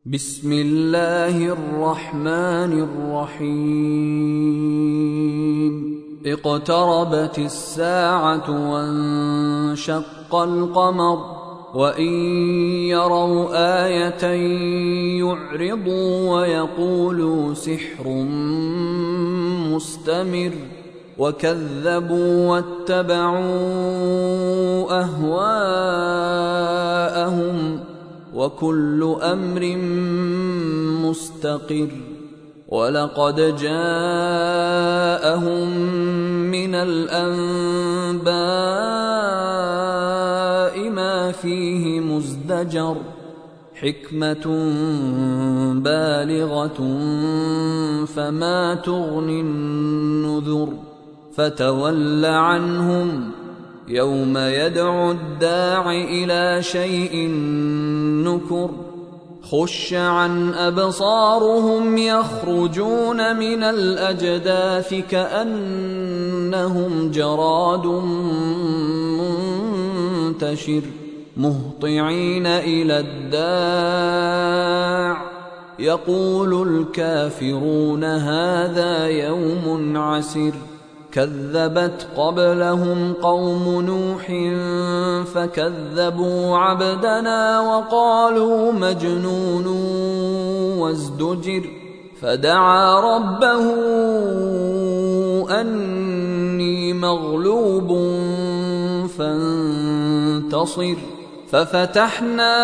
بسم الله الرحمن الرحيم اقتربت الساعة وانشق القمر وإن يروا آية يعرضوا ويقولوا سحر مستمر وكذبوا واتبعوا أهواءهم وكل أمر مستقر ولقد جاءهم من الأنباء ما فيه مزدجر حكمة بالغة فما تغني النذر فتول عنهم يوم يدعو الداع إلى شيء نكر خش عن أبصارهم يخرجون من الأجداث كأنهم جراد منتشر مهطعين إلى الداع يقول الكافرون هذا يوم عسر كذبت قبلهم قوم نوح فكذبوا عبدنا وقالوا مجنون وازدجر فدعا ربه أني مغلوب فانتصر ففتحنا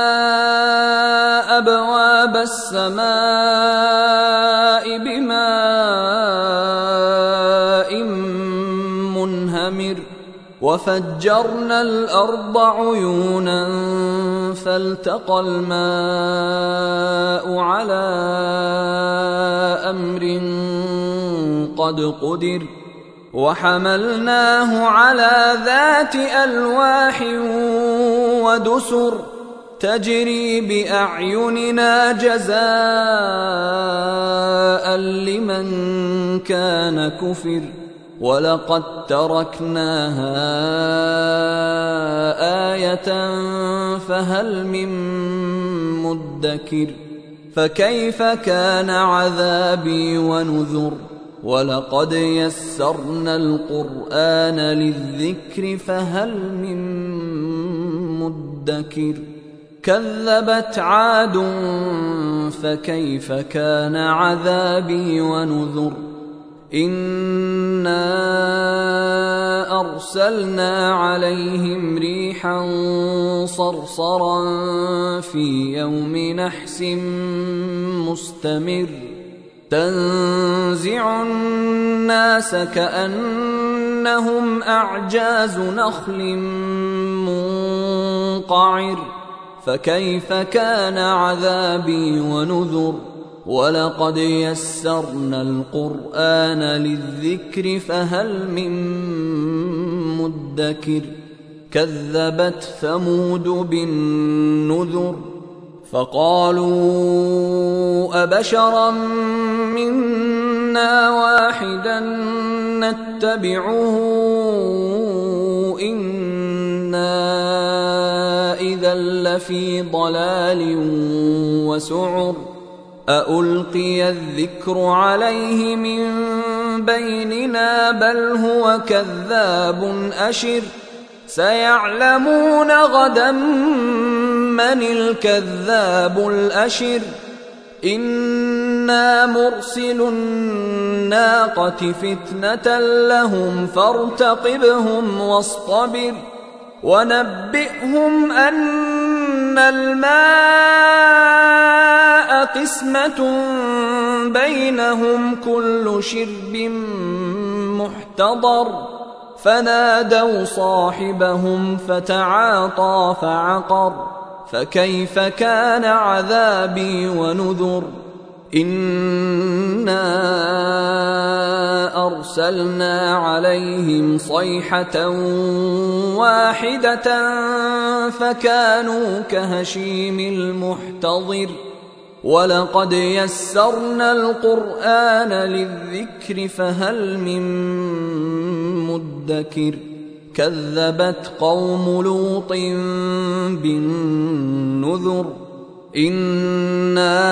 أبواب السماء بماء منهمر وفجرنا الأرض عيونا فالتقى الماء على أمر قد قدر وحملناه على ذات ألواح ودسر تجري بأعيننا جزاء لمن كان كفر ولقد تركناها آية فهل من مدكر فكيف كان عذابي ونذر ولقد يسرنا القرآن للذكر فهل من مدكر كذبت عاد فكيف كان عذابي ونذر إنا أرسلنا عليهم ريحا صرصرا في يوم نحس مستمر تنزع الناس كأنهم أعجاز نخل منقعر فكيف كان عذابي ونذر ولقد يسرنا القرآن للذكر فهل من مدكر كذبت ثمود بالنذر فقالوا أبشرا منا واحدا نتبعه إنا إذا لفي ضلال وسعر أألقي الذكر عليه من بيننا بل هو كذاب أشر سيعلمون غدا من الكذاب الأشر إنا مرسل الناقة فتنة لهم فارتقبهم واصطبر ونبئهم أن الماء قسمة بينهم كل شرب محتضر فنادوا صاحبهم فتعاطى فعقر فكيف كان عذابي ونذر إنا أرسلنا عليهم صيحة واحدة فكانوا كهشيم المحتضر ولقد يسرنا القرآن للذكر فهل من مدكر كذبت قوم لوط بالنذر إنا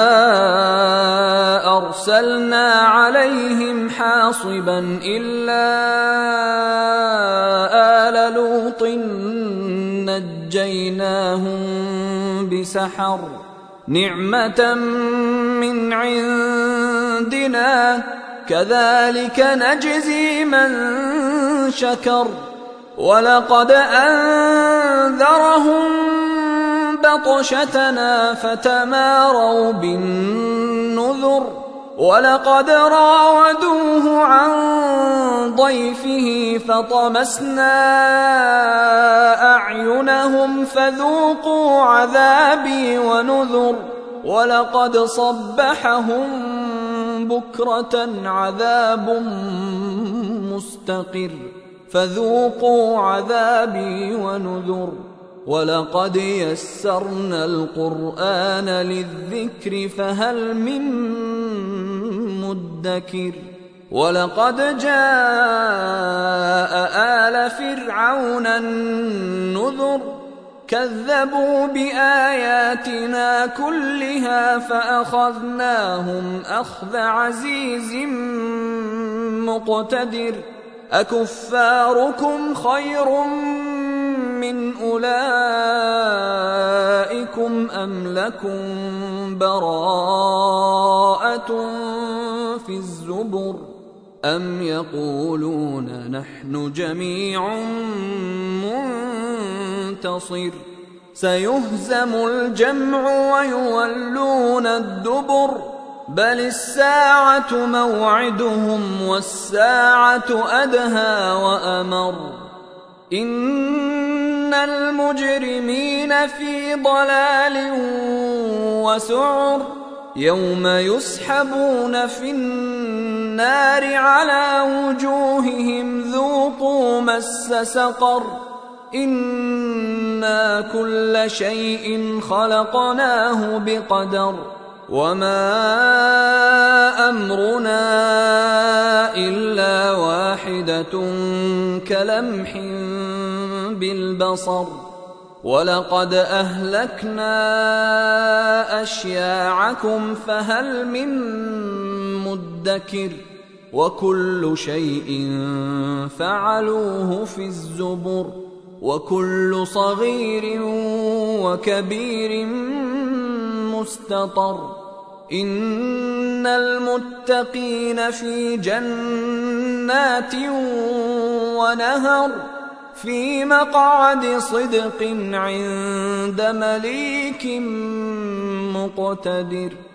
أرسلنا عليهم حاصبا إلا آل لوط نجيناهم بسحر نعمة من عندنا كذلك نجزي من شكر ولقد أنذرهم بطشتنا فتماروا بالنذر ولقد راودوه عن ضيفه فطمسنا أعينهم فذوقوا عذابي ونذر ولقد صبحهم بكرة عذاب مستقر فذوقوا عذابي ونذر ولقد يسرنا القرآن للذكر فهل من مدكر ولقد جاء آل فرعون النذر كذبوا بآياتنا كلها فأخذناهم أخذ عزيز مقتدر أكفاركم خير من أولئكم أم لكم براءة في الزبر أم يقولون نحن جميع منتصر سيهزم الجمع ويولون الدبر بل الساعة موعدهم والساعة أدهى وأمر إن المجرمين في ضلال وسعر يوم يسحبون في النار على وجوههم ذوقوا مس سقر إنا كل شيء خلقناه بقدر وما أمرنا إلا واحدة كلمح بالبصر ولقد أهلكنا أشياعكم فهل من مدكر وكل شيء فعلوه في الزبر وكل صغير وكبير مستطر إن المتقين في جنات ونهر في مقعد صدق عند مليك مقتدر